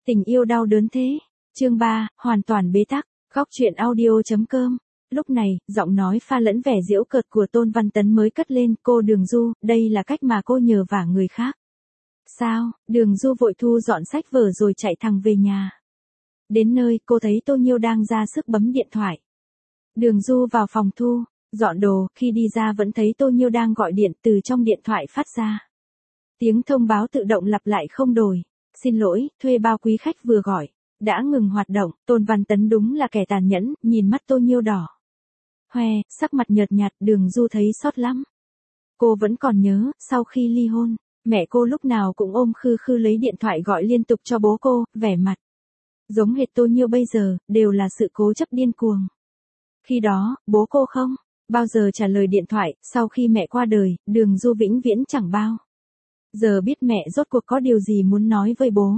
Tình yêu đau đớn thế. Chương 3, hoàn toàn bế tắc. Góc truyện audio.com. Lúc này, giọng nói pha lẫn vẻ giễu cợt của Tôn Văn Tấn mới cất lên, cô Đường Du, đây là cách mà cô nhờ vả người khác. Sao? Đường Du vội thu dọn sách vở rồi chạy thẳng về nhà. Đến nơi, cô thấy Tô Nhiêu đang ra sức bấm điện thoại. Đường Du vào phòng thu, dọn đồ, khi đi ra vẫn thấy Tô Nhiêu đang gọi điện từ trong điện thoại phát ra. Tiếng thông báo tự động lặp lại không đổi. Xin lỗi, thuê bao quý khách vừa gọi. Đã ngừng hoạt động. Tôn Văn Tấn đúng là kẻ tàn nhẫn, nhìn mắt Tô Nhiêu đỏ hoe, sắc mặt nhợt nhạt, Đường Du thấy xót lắm. Cô vẫn còn nhớ, sau khi ly hôn, mẹ cô lúc nào cũng ôm khư khư lấy điện thoại gọi liên tục cho bố cô, vẻ mặt giống hệt Tô Nhiêu bây giờ, đều là sự cố chấp điên cuồng. Khi đó, bố cô không bao giờ trả lời điện thoại, sau khi mẹ qua đời, Đường Du vĩnh viễn chẳng bao giờ biết mẹ rốt cuộc có điều gì muốn nói với bố.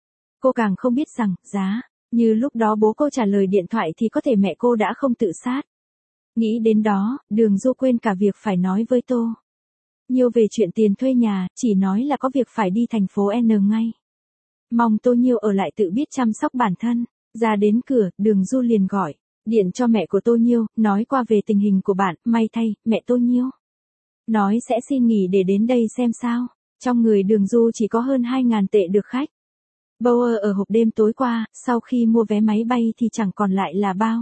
Cô càng không biết rằng, giá như lúc đó bố cô trả lời điện thoại thì có thể mẹ cô đã không tự sát. Nghĩ đến đó, Đường Du quên cả việc phải nói với Tô Nhiêu về chuyện tiền thuê nhà, chỉ nói là có việc phải đi thành phố N ngay. Mong Tô Nhiêu ở lại tự biết chăm sóc bản thân. Ra đến cửa, Đường Du liền gọi điện cho mẹ của Tô Nhiêu, nói qua về tình hình của bạn, may thay, mẹ Tô Nhiêu nói sẽ xin nghỉ để đến đây xem sao. Trong người Đường Du chỉ có hơn 2.000 tệ được khách Bauer ở hộp đêm tối qua, sau khi mua vé máy bay thì chẳng còn lại là bao.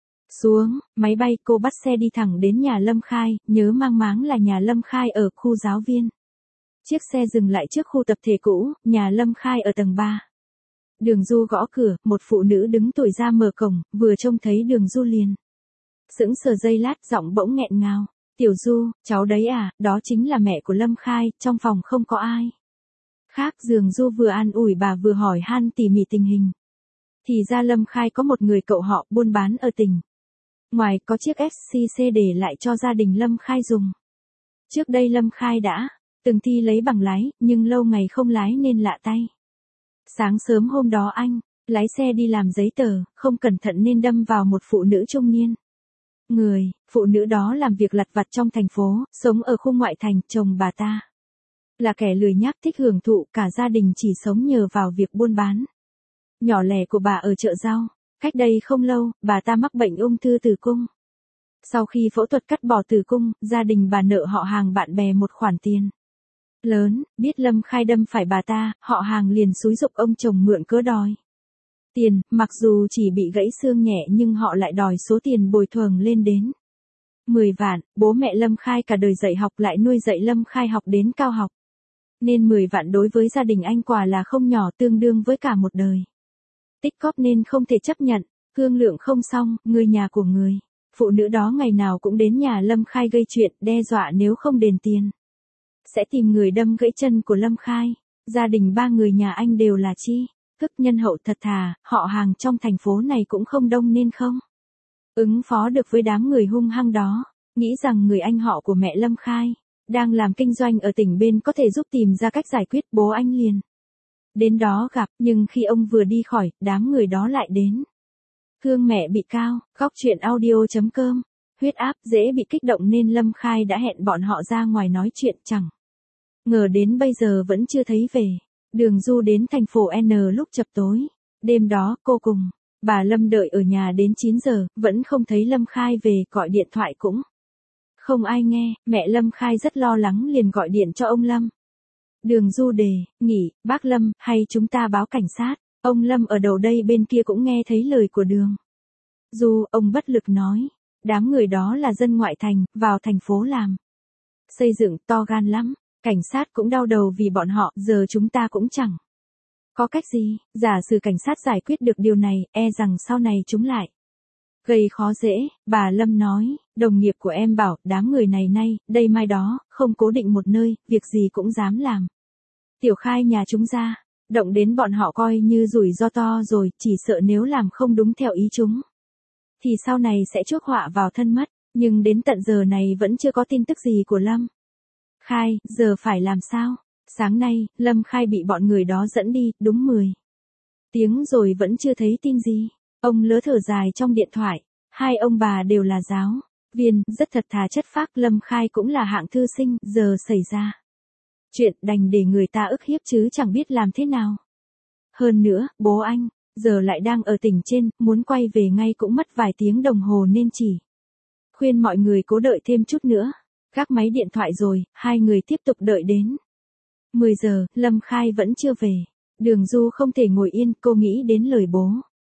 Xuống máy bay, cô bắt xe đi thẳng đến nhà Lâm Khai, nhớ mang máng là nhà Lâm Khai ở khu giáo viên. Chiếc xe dừng lại trước khu tập thể cũ, nhà Lâm Khai ở tầng 3. Đường Du gõ cửa, một phụ nữ đứng tuổi ra mở cổng, vừa trông thấy Đường Du liền sững sờ giây lát, giọng bỗng nghẹn ngào. Tiểu Du, cháu đấy à, đó chính là mẹ của Lâm Khai, trong phòng không có ai khác. Đường Du vừa an ủi bà vừa hỏi han tỉ mỉ tình hình. Thì ra Lâm Khai có một người cậu họ buôn bán ở tỉnh ngoài, có chiếc SCC để lại cho gia đình Lâm Khai dùng. Trước đây Lâm Khai đã từng thi lấy bằng lái, nhưng lâu ngày không lái nên lạ tay. Sáng sớm hôm đó anh lái xe đi làm giấy tờ, không cẩn thận nên đâm vào một phụ nữ trung niên. Phụ nữ đó làm việc lặt vặt trong thành phố, sống ở khu ngoại thành, chồng bà ta là kẻ lười nhác thích hưởng thụ, cả gia đình chỉ sống nhờ vào việc buôn bán nhỏ lẻ của bà ở chợ rau. Cách đây không lâu, bà ta mắc bệnh ung thư tử cung. Sau khi phẫu thuật cắt bỏ tử cung, gia đình bà nợ họ hàng bạn bè một khoản tiền lớn, biết Lâm Khai đâm phải bà ta, họ hàng liền xúi giục ông chồng mượn cớ đòi tiền, mặc dù chỉ bị gãy xương nhẹ nhưng họ lại đòi số tiền bồi thường lên đến 10 vạn, bố mẹ Lâm Khai cả đời dạy học lại nuôi dạy Lâm Khai học đến cao học. Nên 10 vạn đối với gia đình anh quả là không nhỏ, tương đương với cả một đời tích cóp nên không thể chấp nhận. Thương lượng không xong, người nhà của phụ nữ đó ngày nào cũng đến nhà Lâm Khai gây chuyện, đe dọa nếu không đền tiền sẽ tìm người đâm gãy chân của Lâm Khai. Gia đình 3 người nhà anh đều là thức nhân hậu thật thà, họ hàng trong thành phố này cũng không đông nên không ứng phó được với đám người hung hăng đó. Nghĩ rằng người anh họ của mẹ Lâm Khai đang làm kinh doanh ở tỉnh bên có thể giúp tìm ra cách giải quyết, bố anh liền đến đó gặp, nhưng khi ông vừa đi khỏi, đám người đó lại đến. Thương mẹ bị cao. Góc truyện audio.com. Huyết áp dễ bị kích động nên Lâm Khai đã hẹn bọn họ ra ngoài nói chuyện, chẳng ngờ đến bây giờ vẫn chưa thấy về. Đường Du đến thành phố N lúc chập tối. Đêm đó, cô cùng bà Lâm đợi ở nhà đến 9 giờ, vẫn không thấy Lâm Khai về, gọi điện thoại cũng không ai nghe. Mẹ Lâm Khai rất lo lắng liền gọi điện cho ông Lâm. Đường Du đề nghị, bác Lâm, hay chúng ta báo cảnh sát. Ông Lâm ở đầu đây bên kia cũng nghe thấy lời của Đường Du, ông bất lực nói. Đám người đó là dân ngoại thành, vào thành phố làm xây dựng, to gan lắm. Cảnh sát cũng đau đầu vì bọn họ, giờ chúng ta cũng chẳng có cách gì. Giả sử cảnh sát giải quyết được điều này, e rằng sau này chúng lại gây khó dễ. Bà Lâm nói, đồng nghiệp của em bảo, đám người này nay, đây mai đó, không cố định một nơi, việc gì cũng dám làm. Tiểu Khai nhà chúng ra, động đến bọn họ coi như rủi ro to rồi, chỉ sợ nếu làm không đúng theo ý chúng thì sau này sẽ chuốc họa vào thân mất. Nhưng đến tận giờ này vẫn chưa có tin tức gì của Lâm Khai, giờ phải làm sao? Sáng nay, Lâm Khai bị bọn người đó dẫn đi, đúng 10 tiếng rồi vẫn chưa thấy tin gì. Ông lớ thở dài trong điện thoại. Hai ông bà đều là giáo viên, rất thật thà chất phác. Lâm Khai cũng là hạng thư sinh, giờ xảy ra chuyện đành để người ta ức hiếp chứ chẳng biết làm thế nào. Hơn nữa, bố anh, giờ lại đang ở tỉnh trên, muốn quay về ngay cũng mất vài tiếng đồng hồ nên chỉ khuyên mọi người cố đợi thêm chút nữa. Gác máy điện thoại rồi, hai người tiếp tục đợi đến 10 giờ, Lâm Khai vẫn chưa về. Đường Du không thể ngồi yên, cô nghĩ đến lời bố.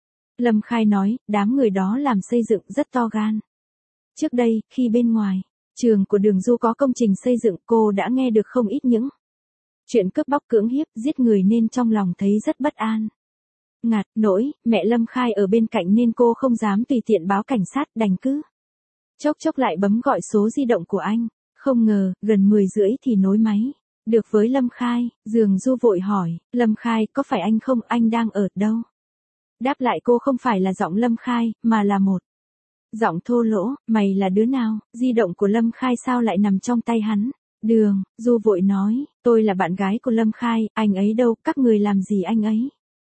Lâm Khai nói, đám người đó làm xây dựng rất to gan. Trước đây, khi bên ngoài trường của Đường Du có công trình xây dựng, cô đã nghe được không ít những chuyện cướp bóc cưỡng hiếp, giết người nên trong lòng thấy rất bất an. Ngạt nỗi, mẹ Lâm Khai ở bên cạnh nên cô không dám tùy tiện báo cảnh sát, đành cứ chốc chốc lại bấm gọi số di động của anh. Không ngờ, gần 10 rưỡi thì nối máy được với Lâm Khai. Đường Du vội hỏi, Lâm Khai, có phải anh không, anh đang ở đâu? Đáp lại cô không phải là giọng Lâm Khai, mà là một giọng thô lỗ, mày là đứa nào? Di động của Lâm Khai sao lại nằm trong tay hắn? Đường Du vội nói, tôi là bạn gái của Lâm Khai, anh ấy đâu, các người làm gì anh ấy?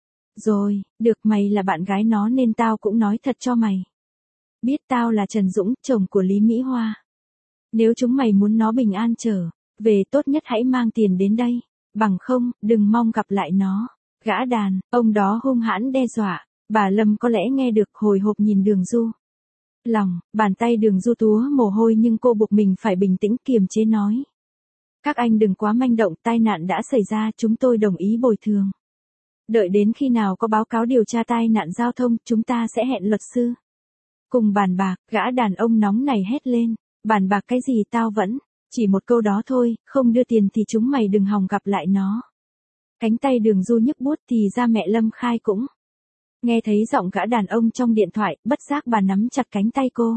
Rồi, được, mày là bạn gái nó nên tao cũng nói thật cho mày biết, tao là Trần Dũng, chồng của Lý Mỹ Hoa. Nếu chúng mày muốn nó bình an trở về, tốt nhất hãy mang tiền đến đây, bằng không, đừng mong gặp lại nó. Gã đàn ông đó hung hãn đe dọa. Bà Lâm có lẽ nghe được, hồi hộp nhìn Đường Du. Lòng bàn tay Đường Du túa mồ hôi nhưng cô buộc mình phải bình tĩnh kiềm chế nói. Các anh đừng quá manh động, tai nạn đã xảy ra, chúng tôi đồng ý bồi thường. Đợi đến khi nào có báo cáo điều tra tai nạn giao thông, chúng ta sẽ hẹn luật sư cùng bàn bạc. Gã đàn ông nóng này hét lên. Bàn bạc cái gì, tao vẫn chỉ một câu đó thôi, không đưa tiền thì chúng mày đừng hòng gặp lại nó. Cánh tay Đường Du nhức buốt, thì ra mẹ Lâm Khai cũng nghe thấy giọng gã đàn ông trong điện thoại, bất giác bà nắm chặt cánh tay cô.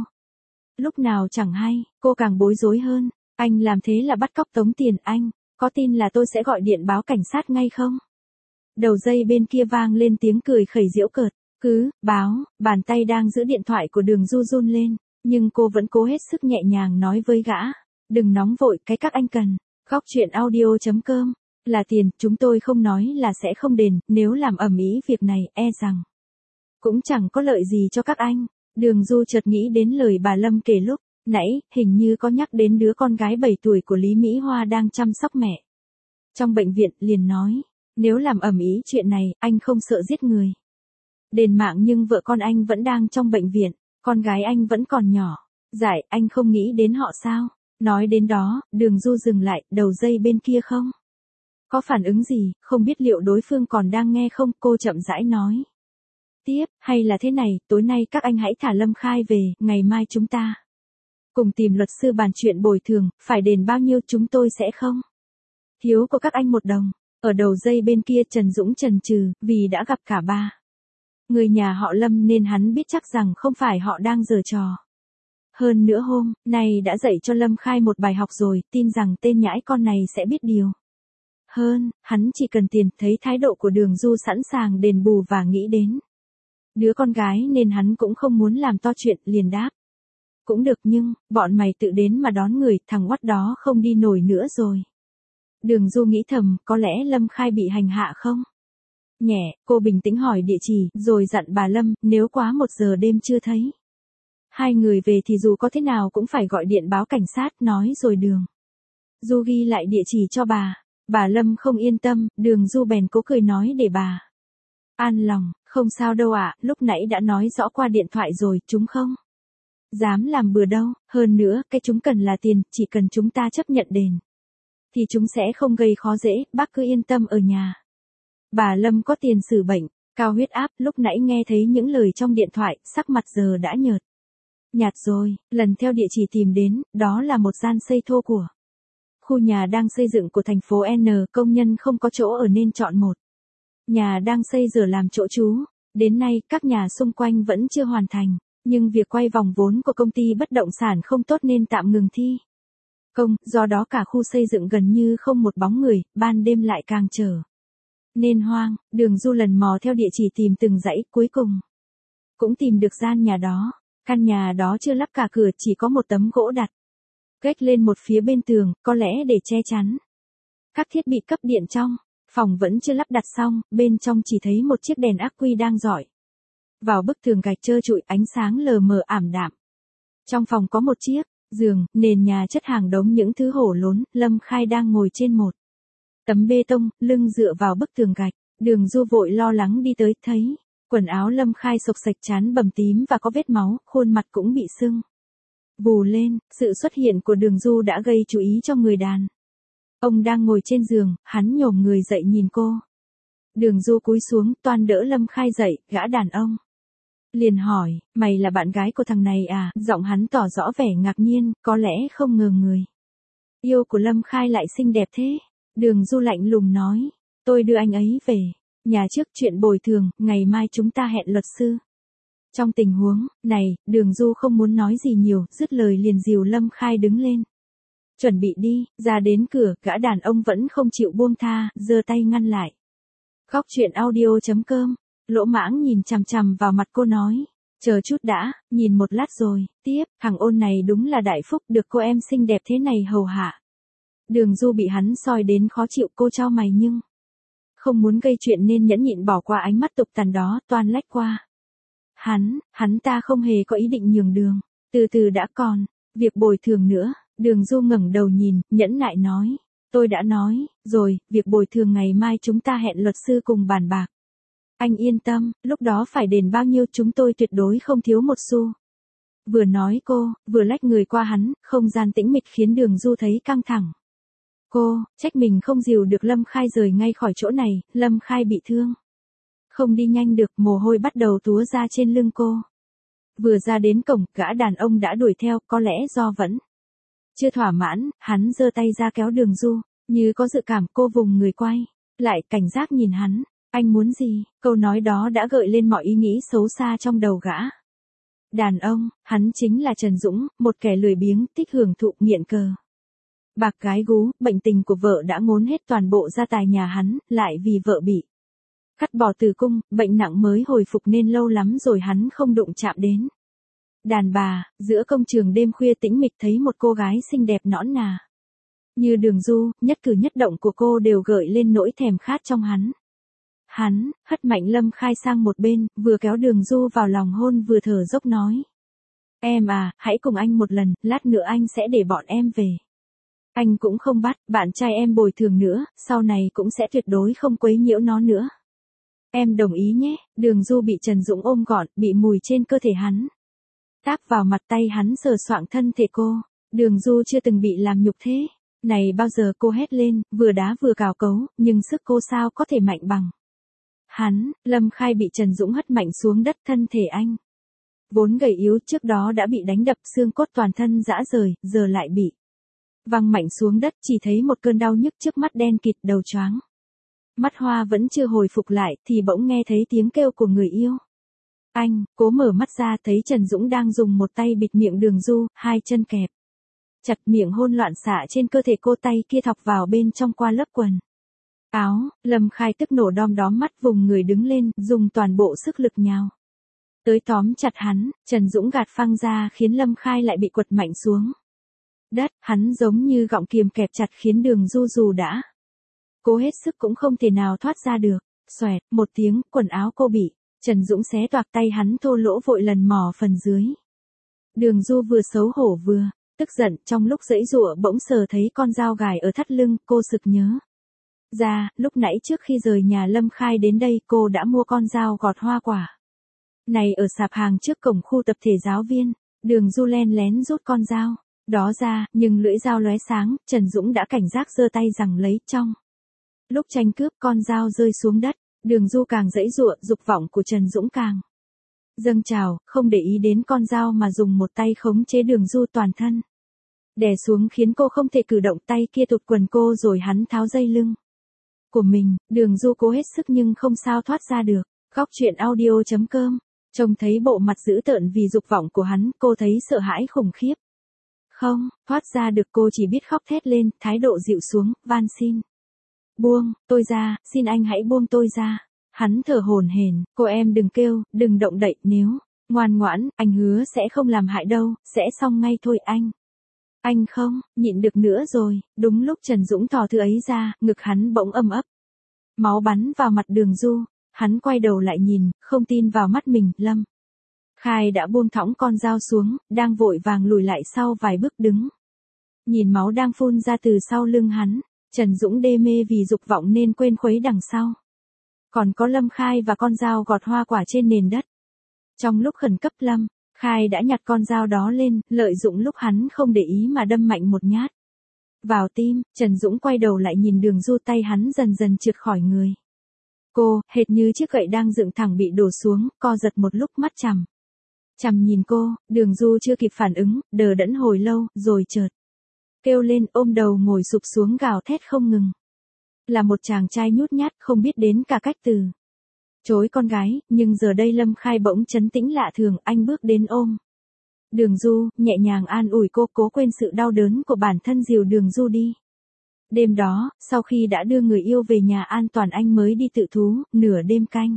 Lúc nào chẳng hay, cô càng bối rối hơn. Anh làm thế là bắt cóc tống tiền, anh có tin là tôi sẽ gọi điện báo cảnh sát ngay không? Đầu dây bên kia vang lên tiếng cười khẩy giễu cợt. Cứ báo. Bàn tay đang giữ điện thoại của Đường Du run lên, nhưng cô vẫn cố hết sức nhẹ nhàng nói với gã. Đừng nóng vội, cái các anh cần. Góc chuyện audio.com là tiền, chúng tôi không nói là sẽ không đền, nếu làm ầm ĩ việc này, e rằng cũng chẳng có lợi gì cho các anh. Đường Du chợt nghĩ đến lời bà Lâm kể lúc nãy, hình như có nhắc đến đứa con gái 7 tuổi của Lý Mỹ Hoa đang chăm sóc mẹ trong bệnh viện, liền nói, nếu làm ầm ĩ chuyện này, anh không sợ giết người đền mạng, nhưng vợ con anh vẫn đang trong bệnh viện, con gái anh vẫn còn nhỏ. Dại, anh không nghĩ đến họ sao? Nói đến đó, Đường Du dừng lại, đầu dây bên kia không có phản ứng gì, không biết liệu đối phương còn đang nghe không, cô chậm rãi nói tiếp, hay là thế này, tối nay các anh hãy thả Lâm Khai về, ngày mai chúng ta cùng tìm luật sư bàn chuyện bồi thường, phải đền bao nhiêu chúng tôi sẽ không thiếu của các anh một đồng. Ở đầu dây bên kia Trần Dũng chần chừ, vì đã gặp cả ba người nhà họ Lâm nên hắn biết chắc rằng không phải họ đang giở trò. Hơn nữa hôm nay đã dạy cho Lâm Khai một bài học rồi, tin rằng tên nhãi con này sẽ biết điều hơn. Hắn chỉ cần tiền. Thấy thái độ của Đường Du sẵn sàng đền bù và nghĩ đến đứa con gái nên hắn cũng không muốn làm to chuyện, liền đáp. Cũng được, nhưng bọn mày tự đến mà đón người, thằng oắt đó không đi nổi nữa rồi. Đường Du nghĩ thầm, có lẽ Lâm Khai bị hành hạ không? Nhẹ, cô bình tĩnh hỏi địa chỉ, rồi dặn bà Lâm, nếu quá 1 giờ đêm chưa thấy hai người về thì dù có thế nào cũng phải gọi điện báo cảnh sát. Nói rồi Đường Du ghi lại địa chỉ cho bà. Bà Lâm không yên tâm, Đường Du bèn cố cười nói để bà an lòng. Không sao đâu ạ, lúc nãy đã nói rõ qua điện thoại rồi, chúng không dám làm bừa đâu. Hơn nữa, cái chúng cần là tiền, chỉ cần chúng ta chấp nhận đền thì chúng sẽ không gây khó dễ, bác cứ yên tâm ở nhà. Bà Lâm có tiền sử bệnh cao huyết áp, lúc nãy nghe thấy những lời trong điện thoại, sắc mặt giờ đã nhạt rồi. Lần theo địa chỉ tìm đến, đó là một gian xây thô của khu nhà đang xây dựng của thành phố N. Công nhân không có chỗ ở nên chọn một nhà đang xây giờ làm chỗ trú. Đến nay, các nhà xung quanh vẫn chưa hoàn thành, nhưng việc quay vòng vốn của công ty bất động sản không tốt nên tạm ngừng thi công, do đó cả khu xây dựng gần như không một bóng người, ban đêm lại càng trở nên hoang. Đường Du lần mò theo địa chỉ tìm từng dãy, cuối cùng cũng tìm được gian nhà đó. Căn nhà đó chưa lắp cả cửa, chỉ có một tấm gỗ đặt gách lên một phía bên tường, có lẽ để che chắn các thiết bị cấp điện trong phòng vẫn chưa lắp đặt xong. Bên trong chỉ thấy một chiếc đèn ắc quy đang rọi vào bức tường gạch trơ trụi, ánh sáng lờ mờ ảm đạm. Trong phòng có một chiếc giường, nền nhà chất hàng đống những thứ hổ lốn. Lâm Khai đang ngồi trên một tấm bê tông, lưng dựa vào bức tường gạch. Đường Du vội lo lắng đi tới, thấy quần áo Lâm Khai xộc xạch, trán bầm tím và có vết máu, khuôn mặt cũng bị sưng vù lên. Sự xuất hiện của Đường Du đã gây chú ý cho người đàn ông đang ngồi trên giường, hắn nhổm người dậy nhìn cô. Đường Du cúi xuống, toan đỡ Lâm Khai dậy, gã đàn ông liền hỏi, mày là bạn gái của thằng này à? Giọng hắn tỏ rõ vẻ ngạc nhiên, có lẽ không ngờ người yêu của Lâm Khai lại xinh đẹp thế. Đường Du lạnh lùng nói, tôi đưa anh ấy về nhà trước, chuyện bồi thường, ngày mai chúng ta hẹn luật sư. Trong tình huống này, Đường Du không muốn nói gì nhiều, dứt lời liền dìu Lâm Khai đứng lên. Chuẩn bị đi, ra đến cửa, gã đàn ông vẫn không chịu buông tha, giơ tay ngăn lại. Góc truyện audio.com, Lỗ Mãng nhìn chằm chằm vào mặt cô nói, chờ chút đã, nhìn một lát rồi, tiếp, thằng ôn này đúng là đại phúc, được cô em xinh đẹp thế này hầu hạ. Đường Du bị hắn soi đến khó chịu, cô chau mày nhưng không muốn gây chuyện nên nhẫn nhịn bỏ qua ánh mắt tục tằn đó, toan lách qua. Hắn ta không hề có ý định nhường đường, từ từ đã, còn việc bồi thường nữa. Đường Du ngẩng đầu nhìn, nhẫn nại nói, tôi đã nói rồi, việc bồi thường ngày mai chúng ta hẹn luật sư cùng bàn bạc. Anh yên tâm, lúc đó phải đền bao nhiêu chúng tôi tuyệt đối không thiếu một xu. Vừa nói cô, vừa lách người qua hắn, không gian tĩnh mịch khiến Đường Du thấy căng thẳng. Cô, trách mình không dìu được Lâm Khai rời ngay khỏi chỗ này, Lâm Khai bị thương. Không đi nhanh được, mồ hôi bắt đầu túa ra trên lưng cô. Vừa ra đến cổng, gã đàn ông đã đuổi theo, có lẽ do vẫn chưa thỏa mãn, hắn giơ tay ra kéo Đường Du, như có dự cảm. Cô vùng người quay lại, cảnh giác nhìn hắn. Anh muốn gì? Câu nói đó đã gợi lên mọi ý nghĩ xấu xa trong đầu gã đàn ông. Hắn chính là Trần Dũng, một kẻ lười biếng, thích hưởng thụ, nghiện cờ bạc gái gú. Bệnh tình của vợ đã ngốn hết toàn bộ gia tài nhà hắn, lại vì vợ bị cắt bỏ tử cung, bệnh nặng mới hồi phục nên lâu lắm rồi hắn không đụng chạm đến đàn bà. Giữa công trường đêm khuya tĩnh mịch, thấy một cô gái xinh đẹp nõn nà như Đường Du, nhất cử nhất động của cô đều gợi lên nỗi thèm khát trong hắn. Hắn hất mạnh Lâm Khai sang một bên, vừa kéo Đường Du vào lòng hôn vừa thở dốc nói, em à, hãy cùng anh một lần, lát nữa anh sẽ để bọn em về. Anh cũng không bắt bạn trai em bồi thường nữa, sau này cũng sẽ tuyệt đối không quấy nhiễu nó nữa. Em đồng ý nhé. Đường Du bị Trần Dũng ôm gọn, bị mùi trên cơ thể hắn táp vào mặt, tay hắn sờ soạng thân thể cô. Đường Du chưa từng bị làm nhục thế này bao giờ, cô hét lên, vừa đá vừa cào cấu, nhưng sức cô sao có thể mạnh bằng hắn. Lâm Khai bị Trần Dũng hất mạnh xuống đất, thân thể anh vốn gầy yếu, trước đó đã bị đánh đập, xương cốt toàn thân rã rời, giờ lại bị văng mạnh xuống đất, chỉ thấy một cơn đau nhức trước mắt đen kịt, đầu choáng. Mắt hoa vẫn chưa hồi phục lại, thì bỗng nghe thấy tiếng kêu của người yêu. Anh, cố mở mắt ra, thấy Trần Dũng đang dùng một tay bịt miệng Đường Du, hai chân kẹp chặt, miệng hôn loạn xạ trên cơ thể cô, tay kia thọc vào bên trong qua lớp quần áo. Lâm Khai tức nổ đom đóm mắt, vùng người đứng lên, dùng toàn bộ sức lực nhào tới tóm chặt hắn. Trần Dũng gạt phăng ra khiến Lâm Khai lại bị quật mạnh xuống đất. Hắn giống như gọng kiềm kẹp chặt, khiến Đường Du dù đã cố hết sức cũng không thể nào thoát ra được. Xoẹt một tiếng, quần áo cô bị Trần Dũng xé toạc, tay hắn thô lỗ vội lần mò phần dưới. Đường Du vừa xấu hổ vừa tức giận, trong lúc giãy giụa bỗng sờ thấy con dao gài ở thắt lưng, cô sực nhớ ra, lúc nãy trước khi rời nhà Lâm Khai đến đây, cô đã mua con dao gọt hoa quả này ở sạp hàng trước cổng khu tập thể giáo viên. Đường Du len lén rút con dao đó ra, nhưng lưỡi dao lóe sáng, Trần Dũng đã cảnh giác giơ tay giằng lấy. Trong lúc tranh cướp, con dao rơi xuống đất. Đường Du càng giãy giụa, dục vọng của Trần Dũng càng dâng trào, không để ý đến con dao mà dùng một tay khống chế Đường Du toàn thân đè xuống, khiến cô không thể cử động. Tay kia tụt quần cô rồi hắn tháo dây lưng của mình. Đường Du cố hết sức nhưng không sao thoát ra được. Góc truyện audio.com, trông thấy bộ mặt dữ tợn vì dục vọng của hắn, cô thấy sợ hãi khủng khiếp. Không thoát ra được, cô chỉ biết khóc thét lên, thái độ dịu xuống, van xin. Buông tôi ra, xin anh hãy buông tôi ra. Hắn thở hổn hển, cô em đừng kêu, đừng động đậy, nếu ngoan ngoãn, anh hứa sẽ không làm hại đâu, sẽ xong ngay thôi anh. Anh không nhịn được nữa rồi. Đúng lúc Trần Dũng thò thứ ấy ra, ngực hắn bỗng ầm ấp. Máu bắn vào mặt Đường Du. Hắn quay đầu lại nhìn, không tin vào mắt mình. Lâm Khai đã buông thõng con dao xuống, đang vội vàng lùi lại sau vài bước, đứng nhìn máu đang phun ra từ sau lưng hắn. Trần Dũng đê mê vì dục vọng nên quên khuấy đằng sau Còn có Lâm Khai và con dao gọt hoa quả trên nền đất. Trong lúc khẩn cấp Lâm Khai đã nhặt con dao đó lên, lợi dụng lúc hắn không để ý mà đâm mạnh một nhát vào tim. Trần Dũng quay đầu lại nhìn Đường Du, tay hắn dần dần trượt khỏi người cô, hệt như chiếc gậy đang dựng thẳng bị đổ xuống, co giật một lúc, mắt chằm chằm nhìn cô. Đường Du chưa kịp phản ứng, đờ đẫn hồi lâu, rồi chợt kêu lên, ôm đầu ngồi sụp xuống gào thét không ngừng. Là một chàng trai nhút nhát, không biết đến cả cách từ chối con gái, nhưng giờ đây Lâm Khai bỗng trấn tĩnh lạ thường, anh bước đến ôm Đường Du, nhẹ nhàng an ủi cô, cố quên sự đau đớn của bản thân, dìu Đường Du đi. Đêm đó, sau khi đã đưa người yêu về nhà an toàn, anh mới đi tự thú. Nửa đêm canh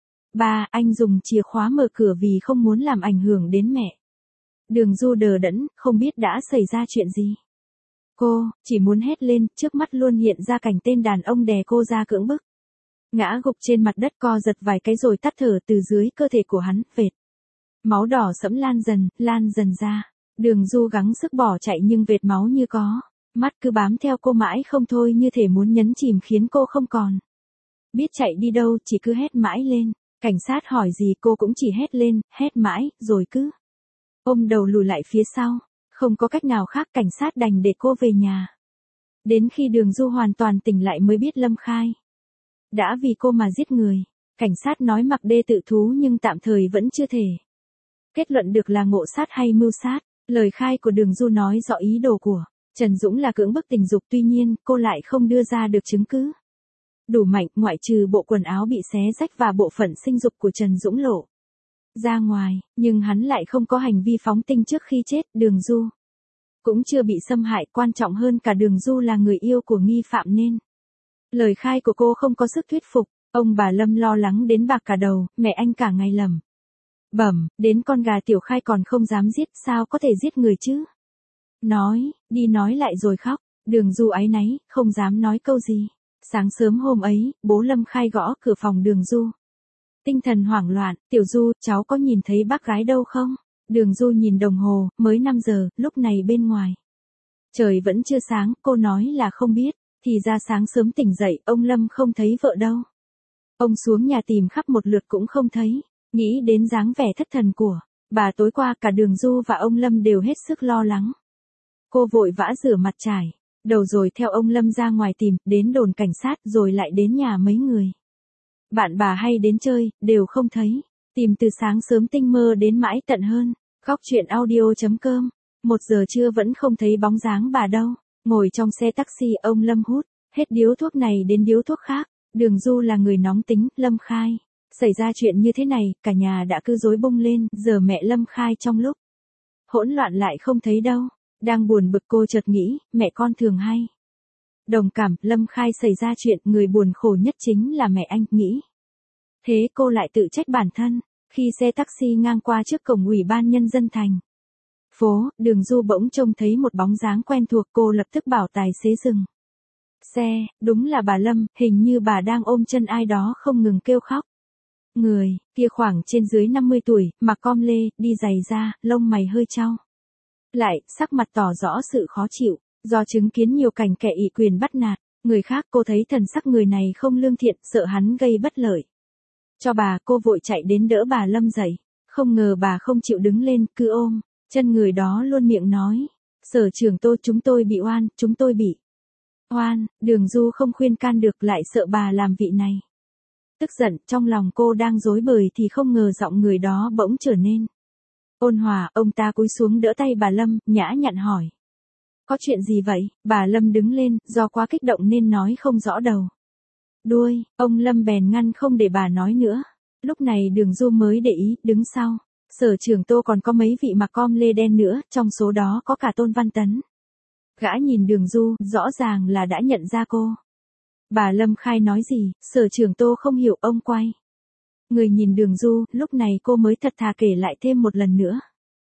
anh dùng chìa khóa mở cửa vì không muốn làm ảnh hưởng đến mẹ. Đường Du đờ đẫn, không biết đã xảy ra chuyện gì. Cô chỉ muốn hét lên, trước mắt luôn hiện ra cảnh tên đàn ông đè cô ra cưỡng bức. Ngã gục trên mặt đất, co giật vài cái rồi tắt thở. Từ dưới cơ thể của hắn, vệt máu đỏ sẫm lan dần ra. Đường Du gắng sức bỏ chạy nhưng vệt máu như có mắt cứ bám theo cô mãi không thôi, như thể muốn nhấn chìm, khiến cô không còn biết chạy đi đâu, chỉ cứ hét mãi lên. Cảnh sát hỏi gì cô cũng chỉ hét lên, hét mãi, rồi cứ ôm đầu lùi lại phía sau. Không có cách nào khác, cảnh sát đành để cô về nhà. Đến khi Đường Du hoàn toàn tỉnh lại mới biết Lâm Khai đã vì cô mà giết người. Cảnh sát nói mặc đê tự thú nhưng tạm thời vẫn chưa thể kết luận được là ngộ sát hay mưu sát. Lời khai của Đường Du nói rõ ý đồ của Trần Dũng là cưỡng bức tình dục, tuy nhiên cô lại không đưa ra được chứng cứ đủ mạnh, ngoại trừ bộ quần áo bị xé rách và bộ phận sinh dục của Trần Dũng lộ ra ngoài, nhưng hắn lại không có hành vi phóng tinh trước khi chết. Đường Du cũng chưa bị xâm hại, quan trọng hơn cả Đường Du là người yêu của nghi phạm nên lời khai của cô không có sức thuyết phục. Ông bà Lâm lo lắng đến bạc cả đầu, mẹ anh cả ngày lẩm bẩm, đến con gà Tiểu Khai còn không dám giết, sao có thể giết người chứ? Nói đi nói lại rồi khóc. Đường Du áy náy, không dám nói câu gì. Sáng sớm hôm ấy, bố Lâm Khai gõ cửa phòng Đường Du. Tinh thần hoảng loạn, Tiểu Du, cháu có nhìn thấy bác gái đâu không? Đường Du nhìn đồng hồ, mới 5 giờ, lúc này bên ngoài trời vẫn chưa sáng, cô nói là không biết. Thì ra sáng sớm tỉnh dậy, ông Lâm không thấy vợ đâu. Ông xuống nhà tìm khắp một lượt cũng không thấy. Nghĩ đến dáng vẻ thất thần của bà tối qua, cả Đường Du và ông Lâm đều hết sức lo lắng. Cô vội vã rửa mặt trải đầu rồi theo ông Lâm ra ngoài tìm, đến đồn cảnh sát rồi lại đến nhà mấy người bạn bà hay đến chơi, đều không thấy. Tìm từ sáng sớm tinh mơ đến mãi tận hơn. Góc truyện audio.com 1 giờ trưa vẫn không thấy bóng dáng bà đâu. Ngồi trong xe taxi, ông Lâm hút hết điếu thuốc này đến điếu thuốc khác. Đường Du là người nóng tính. Lâm Khai xảy ra chuyện như thế này, cả nhà đã cứ rối bung lên. Giờ mẹ Lâm Khai trong lúc hỗn loạn lại không thấy đâu. Đang buồn bực cô chợt nghĩ, mẹ con thường hay đồng cảm. Lâm Khai xảy ra chuyện, người buồn khổ nhất chính là mẹ anh. Nghĩ thế cô lại tự trách bản thân. Khi xe taxi ngang qua trước cổng Ủy ban Nhân dân thành phố, Đường Du bỗng trông thấy một bóng dáng quen thuộc. Cô lập tức bảo tài xế dừng xe. Đúng là bà Lâm, hình như bà đang ôm chân ai đó không ngừng kêu khóc. Người kia khoảng trên dưới 50 tuổi, mặc com lê, đi giày da, lông mày hơi chau lại, sắc mặt tỏ rõ sự khó chịu, do chứng kiến nhiều cảnh kẻ ỷ quyền bắt nạt người khác. Cô thấy thần sắc người này không lương thiện, sợ hắn gây bất lợi cho bà. Cô vội chạy đến đỡ bà Lâm dậy. Không ngờ bà không chịu đứng lên, cứ ôm chân người đó luôn miệng nói: Sở trưởng Tô, chúng tôi bị oan, chúng tôi bị oan. Đường Du không khuyên can được, lại sợ bà làm vị này tức giận. Trong lòng cô đang rối bời thì không ngờ giọng người đó bỗng trở nên ôn hòa. Ông ta cúi xuống đỡ tay bà Lâm, nhã nhặn hỏi: Có chuyện gì vậy? Bà Lâm đứng lên, do quá kích động nên nói không rõ đầu đuôi. Ông Lâm bèn ngăn không để bà nói nữa. Lúc này Đường Du mới để ý, đứng sau Sở trưởng Tô còn có mấy vị mặc com lê đen nữa, trong số đó có cả Tôn Văn Tấn. Gã nhìn Đường Du, rõ ràng là đã nhận ra cô. Bà Lâm Khai nói gì, Sở trưởng Tô không hiểu. Ông quay người nhìn Đường Du, lúc này cô mới thật thà kể lại thêm một lần nữa.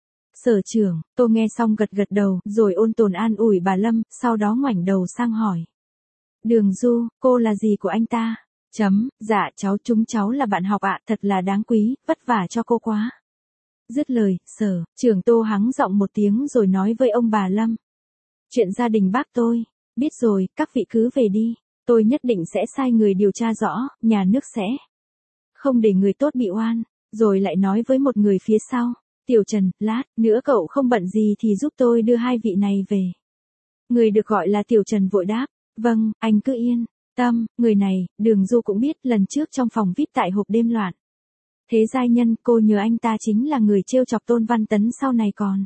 Sở trưởng Tô nghe xong gật gật đầu, rồi ôn tồn an ủi bà Lâm, sau đó ngoảnh đầu sang hỏi: Đường Du, cô là gì của anh ta? Dạ chúng cháu là bạn học ạ, thật là đáng quý, vất vả cho cô quá. Dứt lời, Sở trưởng Tô hắng giọng một tiếng rồi nói với ông bà Lâm: Chuyện gia đình bác tôi biết rồi, các vị cứ về đi. Tôi nhất định sẽ sai người điều tra rõ, nhà nước sẽ không để người tốt bị oan. Rồi lại nói với một người phía sau, Tiểu Trần, lát nữa cậu không bận gì thì giúp tôi đưa hai vị này về. Người được gọi là Tiểu Trần vội đáp, vâng, anh cứ yên tâm, người này, Đường Du cũng biết lần trước trong phòng VIP tại hộp đêm loạn. Thế giai nhân, cô nhớ anh ta chính là người trêu chọc Tôn Văn Tấn sau này còn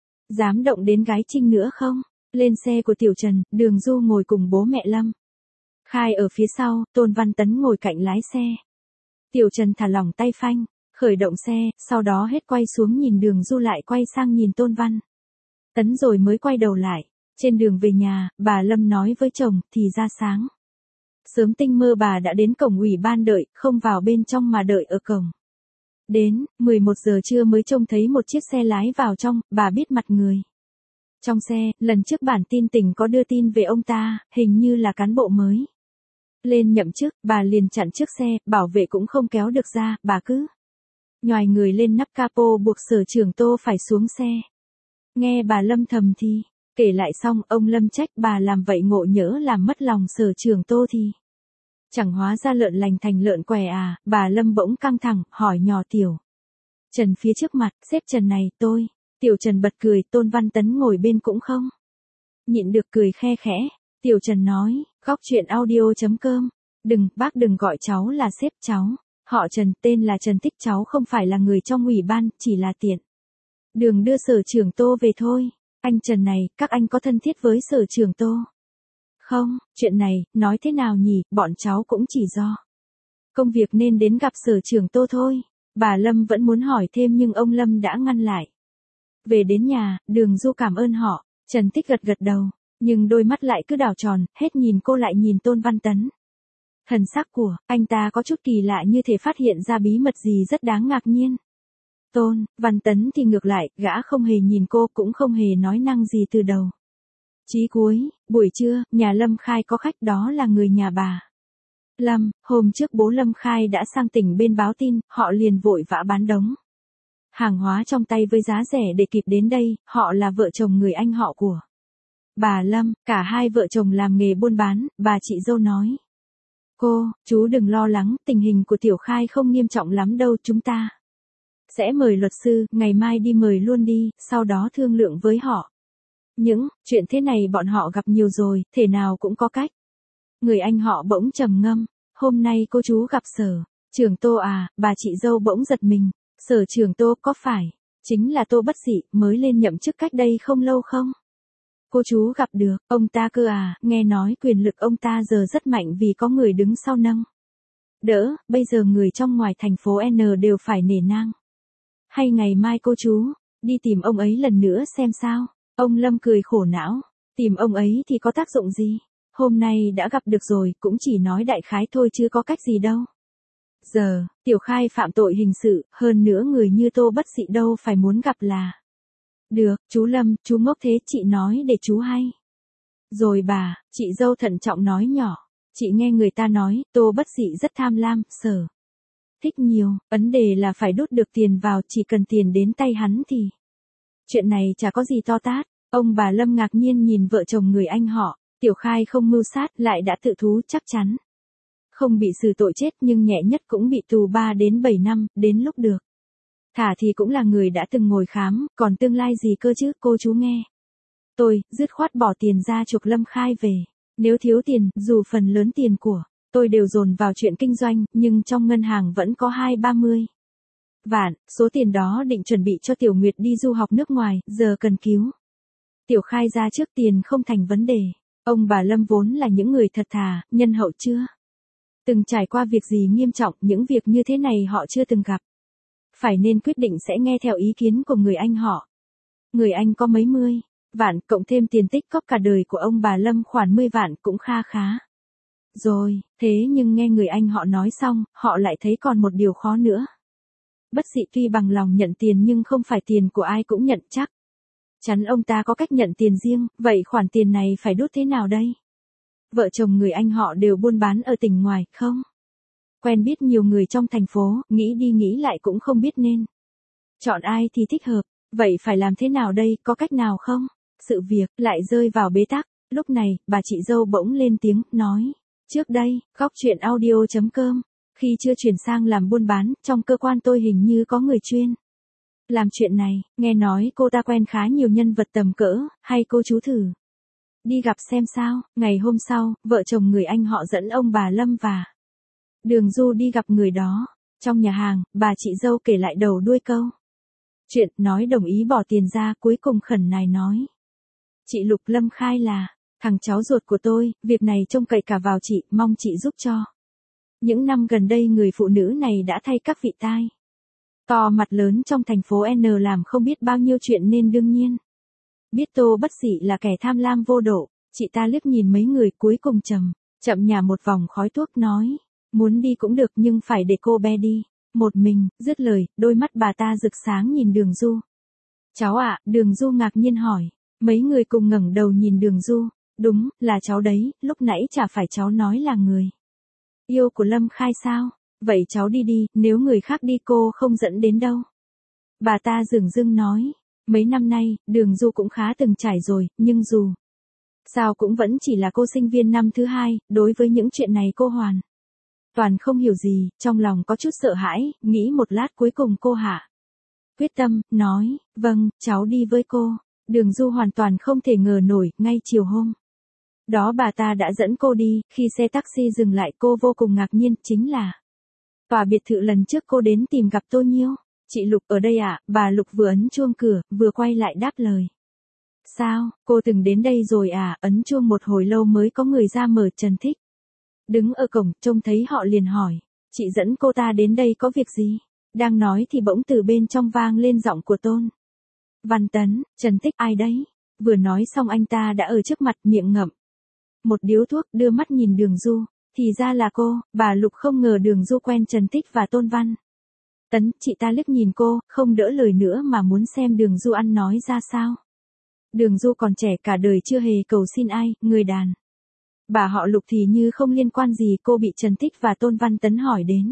dám động đến gái Trinh nữa không? Lên xe của Tiểu Trần, Đường Du ngồi cùng bố mẹ Lâm Khai ở phía sau, Tôn Văn Tấn ngồi cạnh lái xe. Tiểu Trần thả lỏng tay phanh, khởi động xe, sau đó hết quay xuống nhìn Đường Du lại quay sang nhìn Tôn Văn Tấn rồi mới quay đầu lại. Trên đường về nhà, bà Lâm nói với chồng, thì ra sáng sớm tinh mơ bà đã đến cổng ủy ban đợi, không vào bên trong mà đợi ở cổng. Đến 11 giờ trưa mới trông thấy một chiếc xe lái vào trong, bà biết mặt người trong xe. Lần trước bản tin tỉnh có đưa tin về ông ta, hình như là cán bộ mới lên nhậm chức. Bà liền chặn trước xe, bảo vệ cũng không kéo được ra, bà cứ nhoài người lên nắp capo buộc Sở Trưởng Tô phải xuống xe. Nghe bà Lâm thầm thì kể lại xong, ông Lâm trách bà làm vậy ngộ nhỡ làm mất lòng Sở Trưởng Tô thì chẳng hóa ra lợn lành thành lợn què à. Bà Lâm bỗng căng thẳng, hỏi nhỏ Tiểu Trần phía trước mặt, sếp Trần này, tôi. Tiểu Trần bật cười, Tôn Văn Tấn ngồi bên cũng không nhịn được cười khe khẽ. Tiểu Trần nói, góc chuyện audio.com, bác đừng gọi cháu là sếp, cháu họ Trần, tên là Trần Tích, cháu không phải là người trong ủy ban, chỉ là tiện đường đưa Sở Trưởng Tô về thôi. Anh Trần này, các anh có thân thiết với Sở Trưởng Tô không? Chuyện này, nói thế nào nhỉ, bọn cháu cũng chỉ do công việc nên đến gặp Sở Trưởng Tô thôi. Bà Lâm vẫn muốn hỏi thêm nhưng ông Lâm đã ngăn lại. Về đến nhà, Đường Du cảm ơn họ. Trần Tích gật gật đầu, nhưng đôi mắt lại cứ đảo tròn, hết nhìn cô lại nhìn Tôn Văn Tấn. Thần sắc của anh ta có chút kỳ lạ, như thể phát hiện ra bí mật gì rất đáng ngạc nhiên. Tôn Văn Tấn thì ngược lại, gã không hề nhìn cô, cũng không hề nói năng gì từ đầu chí cuối. Buổi trưa, nhà Lâm Khai có khách, đó là người nhà bà Lâm. Hôm trước bố Lâm Khai đã sang tỉnh bên báo tin, họ liền vội vã bán đống hàng hóa trong tay với giá rẻ để kịp đến đây. Họ là vợ chồng người anh họ của bà Lâm, cả hai vợ chồng làm nghề buôn bán. Bà chị dâu nói, chú đừng lo lắng, tình hình của Tiểu Khai không nghiêm trọng lắm đâu, chúng ta sẽ mời luật sư, ngày mai đi mời luôn đi, sau đó thương lượng với họ. Những chuyện thế này bọn họ gặp nhiều rồi, thể nào cũng có cách. Người anh họ bỗng trầm ngâm, hôm nay cô chú gặp Sở Trưởng Tô à? Bà chị dâu bỗng giật mình, Sở Trưởng Tô có phải chính là Tô Bất Dị mới lên nhậm chức cách đây không lâu không? Cô chú gặp được ông ta cơ à? Nghe nói quyền lực ông ta giờ rất mạnh vì có người đứng sau nâng đỡ, bây giờ người trong ngoài thành phố N đều phải nể nang. Hay ngày mai cô chú đi tìm ông ấy lần nữa xem sao? Ông Lâm cười khổ não, tìm ông ấy thì có tác dụng gì? Hôm nay đã gặp được rồi, cũng chỉ nói đại khái thôi chứ có cách gì đâu. Giờ, Tiểu Khai phạm tội hình sự, hơn nữa người như Tô Bất Dị đâu phải muốn gặp là được. Chú Lâm, chú ngốc thế, chị nói để chú hay. Rồi bà, chị dâu thận trọng nói nhỏ, chị nghe người ta nói, Tô Bất Dị rất tham lam, Sở thích nhiều, vấn đề là phải đút được tiền vào, chỉ cần tiền đến tay hắn thì chuyện này chả có gì to tát. Ông bà Lâm ngạc nhiên nhìn vợ chồng người anh họ. Tiểu Khai không mưu sát, lại đã tự thú, chắc chắn không bị xử tội chết, nhưng nhẹ nhất cũng bị tù 3 đến 7 năm, đến lúc được thả thì cũng là người đã từng ngồi khám, còn tương lai gì cơ chứ? Cô chú nghe, tôi dứt khoát bỏ tiền ra chuộc Lâm Khai về. Nếu thiếu tiền, dù phần lớn tiền của tôi đều dồn vào chuyện kinh doanh, nhưng trong ngân hàng vẫn có 20-30 vạn, số tiền đó định chuẩn bị cho Tiểu Nguyệt đi du học nước ngoài, giờ cần cứu Tiểu Khai ra trước, tiền không thành vấn đề. Ông bà Lâm vốn là những người thật thà, nhân hậu, chưa từng trải qua việc gì nghiêm trọng, những việc như thế này họ chưa từng gặp. Phải nên quyết định sẽ nghe theo ý kiến của người anh họ. Người anh có mấy mươi vạn, cộng thêm tiền tích cóp cả đời của ông bà Lâm khoảng 10 vạn cũng kha khá rồi. Thế nhưng nghe người anh họ nói xong, họ lại thấy còn một điều khó nữa. Bất Dị tuy bằng lòng nhận tiền nhưng không phải tiền của ai cũng nhận, chắc chắn ông ta có cách nhận tiền riêng, vậy khoản tiền này phải đút thế nào đây? Vợ chồng người anh họ đều buôn bán ở tỉnh ngoài, không quen biết nhiều người trong thành phố, nghĩ đi nghĩ lại cũng không biết nên chọn ai thì thích hợp. Vậy phải làm thế nào đây, có cách nào không? Sự việc lại rơi vào bế tắc. Lúc này, bà chị dâu bỗng lên tiếng, nói, Trước đây, góc chuyện audio.com, khi chưa chuyển sang làm buôn bán, trong cơ quan tôi hình như có người chuyên làm chuyện này, nghe nói cô ta quen khá nhiều nhân vật tầm cỡ, hay cô chú thử đi gặp xem sao. Ngày hôm sau, vợ chồng người anh họ dẫn ông bà Lâm và Đường Du đi gặp người đó. Trong nhà hàng, bà chị dâu kể lại đầu đuôi câu chuyện, nói đồng ý bỏ tiền ra, cuối cùng khẩn nài nói: Chị Lục, Lâm Khai là thằng cháu ruột của tôi, việc này trông cậy cả vào chị, mong chị giúp cho. Những năm gần đây người phụ nữ này đã thay các vị tai to mặt lớn trong thành phố N làm không biết bao nhiêu chuyện nên đương nhiên biết Tô Bất Xị là kẻ tham lam vô độ. Chị ta liếc nhìn mấy người, cuối cùng chậm nhả một vòng khói thuốc nói: Muốn đi cũng được nhưng phải để cô bé đi một mình. Dứt lời, đôi mắt bà ta rực sáng nhìn Đường Du. Cháu ạ? Đường Du ngạc nhiên hỏi. Mấy người cùng ngẩng đầu nhìn Đường Du. Đúng, là cháu đấy, lúc nãy chả phải cháu nói là người yêu của Lâm Khai sao? Vậy cháu đi đi, nếu người khác đi cô không dẫn đến đâu. Bà ta dửng dưng nói. Mấy năm nay, Đường Du cũng khá từng trải rồi, nhưng dù sao cũng vẫn chỉ là cô sinh viên năm thứ hai, đối với những chuyện này cô hoàn toàn không hiểu gì, trong lòng có chút sợ hãi, nghĩ một lát cuối cùng cô hạ quyết tâm, nói: Vâng, cháu đi với cô. Đường Du hoàn toàn không thể ngờ nổi, ngay chiều hôm đó bà ta đã dẫn cô đi. Khi xe taxi dừng lại, cô vô cùng ngạc nhiên, chính là tòa biệt thự lần trước cô đến tìm gặp Tô Nhiêu. Chị Lục ở đây ạ? Bà Lục vừa ấn chuông cửa, vừa quay lại đáp lời. Sao, cô từng đến đây rồi à? Ấn chuông một hồi lâu mới có người ra mở. Trần Thích đứng ở cổng, trông thấy họ liền hỏi: Chị dẫn cô ta đến đây có việc gì? Đang nói thì bỗng từ bên trong vang lên giọng của Tôn Văn Tấn. Trần Thích, ai đấy? Vừa nói xong anh ta đã ở trước mặt, miệng ngậm một điếu thuốc, đưa mắt nhìn Đường Du. Thì ra là cô. Bà Lục không ngờ Đường Du quen Trần Thích và Tôn Văn Tấn. Chị ta liếc nhìn cô, không đỡ lời nữa mà muốn xem Đường Du ăn nói ra sao. Đường Du còn trẻ, cả đời chưa hề cầu xin ai, người đàn bà họ Lục thì như không liên quan gì. Cô bị Trần Thích và Tôn Văn Tấn hỏi đến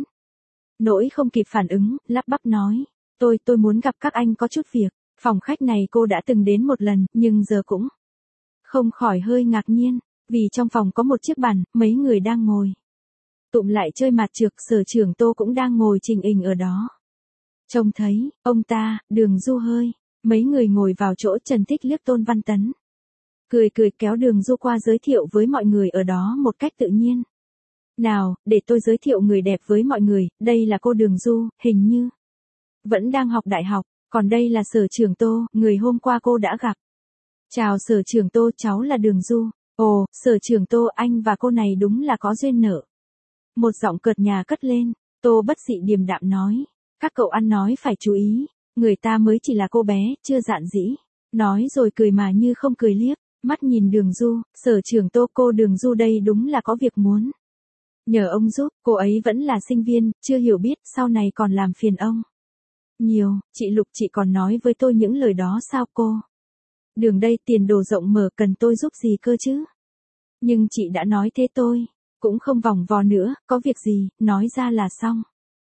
nỗi không kịp phản ứng, lắp bắp nói: Tôi muốn gặp các anh có chút việc. Phòng khách này cô đã từng đến một lần, nhưng giờ cũng không khỏi hơi ngạc nhiên, vì trong phòng có một chiếc bàn, mấy người đang ngồi tụm lại chơi mạt trược. Sở trưởng Tô cũng đang ngồi trình hình ở đó. Trông thấy ông ta, Đường Du hơi mấy người ngồi vào chỗ. Trần Thích liếc Tôn Văn Tấn, cười kéo Đường Du qua giới thiệu với mọi người ở đó một cách tự nhiên. Nào, để tôi giới thiệu người đẹp với mọi người, đây là cô Đường Du, hình như vẫn đang học đại học, còn đây là Sở trưởng Tô, người hôm qua cô đã gặp. Chào Sở trưởng Tô, cháu là Đường Du. Ồ, Sở trưởng Tô, anh và cô này đúng là có duyên nợ. Một giọng cợt nhả cất lên. Tô Bất Xị điềm đạm nói: Các cậu ăn nói phải chú ý, người ta mới chỉ là cô bé, chưa dạn dĩ. Nói rồi cười mà như không cười, liếc mắt nhìn Đường Du. Sở trưởng Tô, cô Đường Du đây đúng là có việc muốn nhờ ông giúp. Cô ấy vẫn là sinh viên, chưa hiểu biết, sau này còn làm phiền ông nhiều. Chị Lục, chị còn nói với tôi những lời đó sao? Cô Đường đây tiền đồ rộng mở, cần tôi giúp gì cơ chứ? Nhưng chị đã nói thế tôi cũng không vòng vo nữa, có việc gì, nói ra là xong.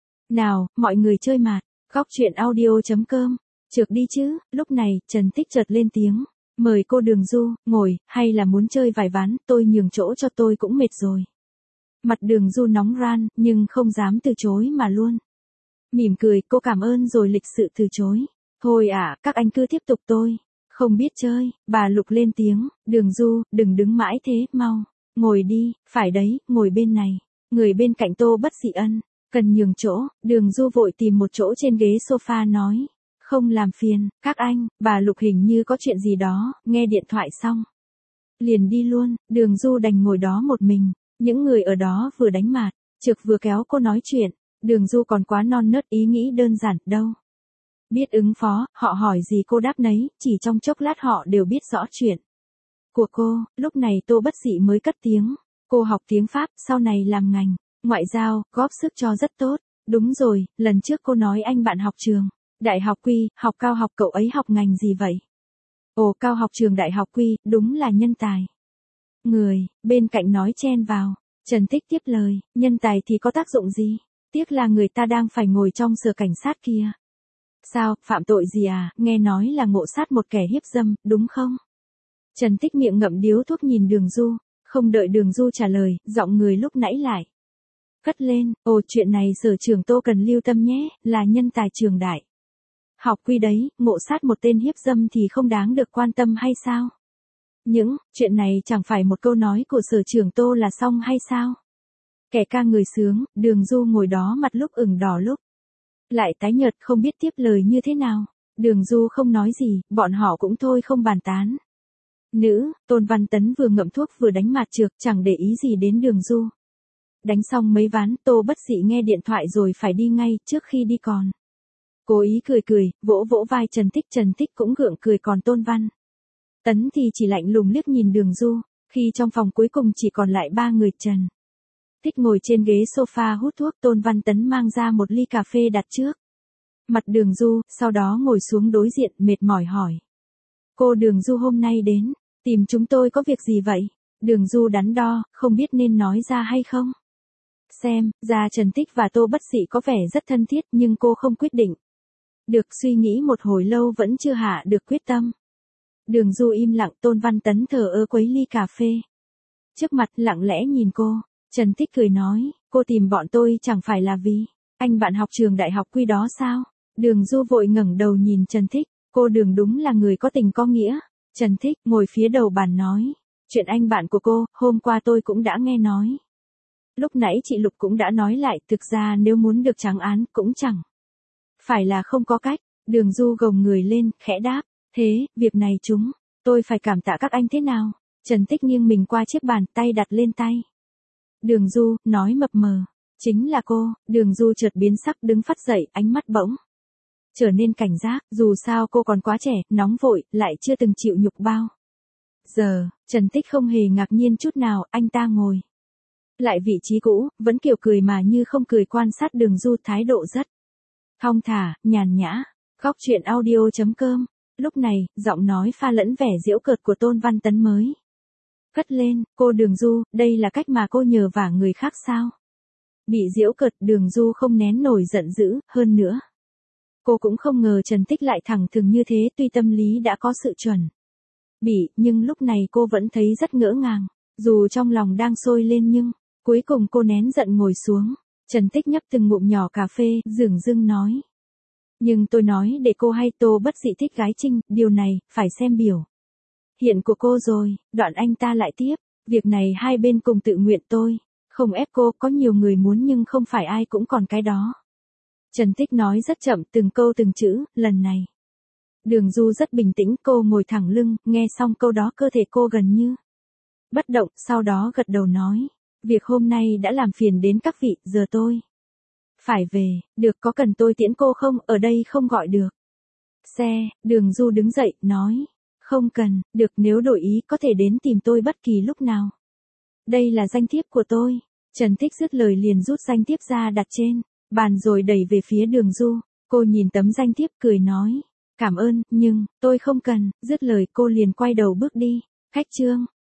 Nào, mọi người chơi mạt, góc chuyện audio.com, trượt đi chứ. Lúc này, Trần Thích chợt lên tiếng: Mời cô Đường Du, ngồi, hay là muốn chơi vài ván, tôi nhường chỗ cho, tôi cũng mệt rồi. Mặt Đường Du nóng ran, nhưng không dám từ chối mà luôn mỉm cười. Cô cảm ơn rồi lịch sự từ chối. Thôi ạ, các anh cứ tiếp tục, tôi không biết chơi. Bà Lục lên tiếng: Đường Du, đừng đứng mãi thế, mau ngồi đi. Phải đấy, ngồi bên này. Người bên cạnh Tô Bất Xị ân cần nhường chỗ. Đường Du vội tìm một chỗ trên ghế sofa nói: Không làm phiền các anh. Bà Lục hình như có chuyện gì đó, nghe điện thoại xong liền đi luôn. Đường Du đành ngồi đó một mình. Những người ở đó vừa đánh mạt trược vừa kéo cô nói chuyện. Đường Du còn quá non nớt, ý nghĩ đơn giản đâu biết ứng phó. Họ hỏi gì cô đáp nấy, chỉ trong chốc lát họ đều biết rõ chuyện của cô. Lúc này Tô Bất Xị mới cất tiếng: Cô học tiếng Pháp, sau này làm ngành ngoại giao, góp sức cho rất tốt. Đúng rồi, lần trước cô nói anh bạn học trường Đại học Quy, học cao học, cậu ấy học ngành gì vậy? Ồ, cao học trường Đại học Quy, đúng là nhân tài. Người bên cạnh nói chen vào. Trần Thích tiếp lời: Nhân tài thì có tác dụng gì? Tiếc là người ta đang phải ngồi trong sở cảnh sát kia. Sao, phạm tội gì à? Nghe nói là ngộ sát một kẻ hiếp dâm, đúng không? Trần Thích miệng ngậm điếu thuốc nhìn Đường Du. Không đợi Đường Du trả lời, giọng người lúc nãy lại cất lên, ồ chuyện này Sở trưởng Tô cần lưu tâm nhé, là nhân tài trường đại học quy đấy, ngộ sát một tên hiếp dâm thì không đáng được quan tâm hay sao? Những chuyện này chẳng phải một câu nói của Sở trưởng Tô là xong hay sao? Kẻ ca người sướng, Đường Du ngồi đó mặt lúc ửng đỏ lúc lại tái nhợt không biết tiếp lời như thế nào. Đường Du không nói gì, bọn họ cũng thôi không bàn tán. Nữ, Tôn Văn Tấn vừa ngậm thuốc vừa đánh mạt trược, chẳng để ý gì đến Đường Du. Đánh xong mấy ván, Tô Bất Dị nghe điện thoại rồi phải đi ngay, trước khi đi còn cố ý cười cười, vỗ vỗ vai Trần Tích cũng gượng cười, còn Tôn Văn Tấn thì chỉ lạnh lùng liếc nhìn Đường Du. Khi trong phòng cuối cùng chỉ còn lại ba người, Trần Tích ngồi trên ghế sofa hút thuốc, Tôn Văn Tấn mang ra một ly cà phê đặt trước mặt Đường Du, sau đó ngồi xuống đối diện, mệt mỏi hỏi. Cô Đường Du hôm nay đến tìm chúng tôi có việc gì vậy? Đường Du đắn đo, không biết nên nói ra hay không. Xem ra Trần Tích và Tô Bất Dị có vẻ rất thân thiết nhưng cô không quyết định. Được, suy nghĩ một hồi lâu vẫn chưa hạ được quyết tâm. Đường Du im lặng, Tôn Văn Tấn thờ ơ quấy ly cà phê trước mặt, lặng lẽ nhìn cô. Trần Tích cười nói, cô tìm bọn tôi chẳng phải là vì anh bạn học trường đại học quy đó sao? Đường Du vội ngẩng đầu nhìn Trần Tích, cô Đường đúng là người có tình có nghĩa. Trần Tích ngồi phía đầu bàn nói, chuyện anh bạn của cô, hôm qua tôi cũng đã nghe nói. Lúc nãy chị Lục cũng đã nói lại, thực ra nếu muốn được trắng án cũng chẳng phải là không có cách. Đường Du gồng người lên, khẽ đáp, thế, việc này tôi phải cảm tạ các anh thế nào? Trần Tích nghiêng mình qua chiếc bàn, tay đặt lên tay Đường Du, nói mập mờ, chính là cô. Đường Du chợt biến sắc, đứng phắt dậy, ánh mắt bỗng trở nên cảnh giác, dù sao cô còn quá trẻ, nóng vội, lại chưa từng chịu nhục bao giờ. Trần Tích không hề ngạc nhiên chút nào, anh ta ngồi lại vị trí cũ, vẫn kiểu cười mà như không cười, quan sát Đường Du, thái độ rất thong thả, nhàn nhã. Góc truyện audio.com. Lúc này, giọng nói pha lẫn vẻ giễu cợt của Tôn Văn Tấn mới cất lên, cô Đường Du, đây là cách mà cô nhờ vả người khác sao? Bị giễu cợt, Đường Du không nén nổi giận dữ, hơn nữa cô cũng không ngờ Trần Tích lại thẳng thừng như thế, tuy tâm lý đã có sự chuẩn bị, nhưng lúc này cô vẫn thấy rất ngỡ ngàng. Dù trong lòng đang sôi lên nhưng cuối cùng cô nén giận ngồi xuống. Trần Tích nhấp từng ngụm nhỏ cà phê, dửng dưng nói. Nhưng tôi nói để cô hay, Tô Bất Dị thích gái Trinh, điều này, phải xem biểu hiện của cô rồi. Đoạn anh ta lại tiếp, việc này hai bên cùng tự nguyện, tôi không ép cô, có nhiều người muốn nhưng không phải ai cũng còn cái đó. Trần Tích nói rất chậm, từng câu từng chữ, lần này Đường Du rất bình tĩnh, cô ngồi thẳng lưng, nghe xong câu đó cơ thể cô gần như bất động, sau đó gật đầu nói, việc hôm nay đã làm phiền đến các vị, giờ tôi phải về. Được, có cần tôi tiễn cô không? Ở đây không gọi được xe. Đường Du đứng dậy, nói, không cần. Được, nếu đổi ý có thể đến tìm tôi bất kỳ lúc nào. Đây là danh thiếp của tôi. Trần Tích dứt lời liền rút danh thiếp ra đặt trên bàn rồi đẩy về phía Đường Du. Cô nhìn tấm danh thiếp cười nói, cảm ơn, nhưng tôi không cần. Dứt lời cô liền quay đầu bước đi. Khách trương.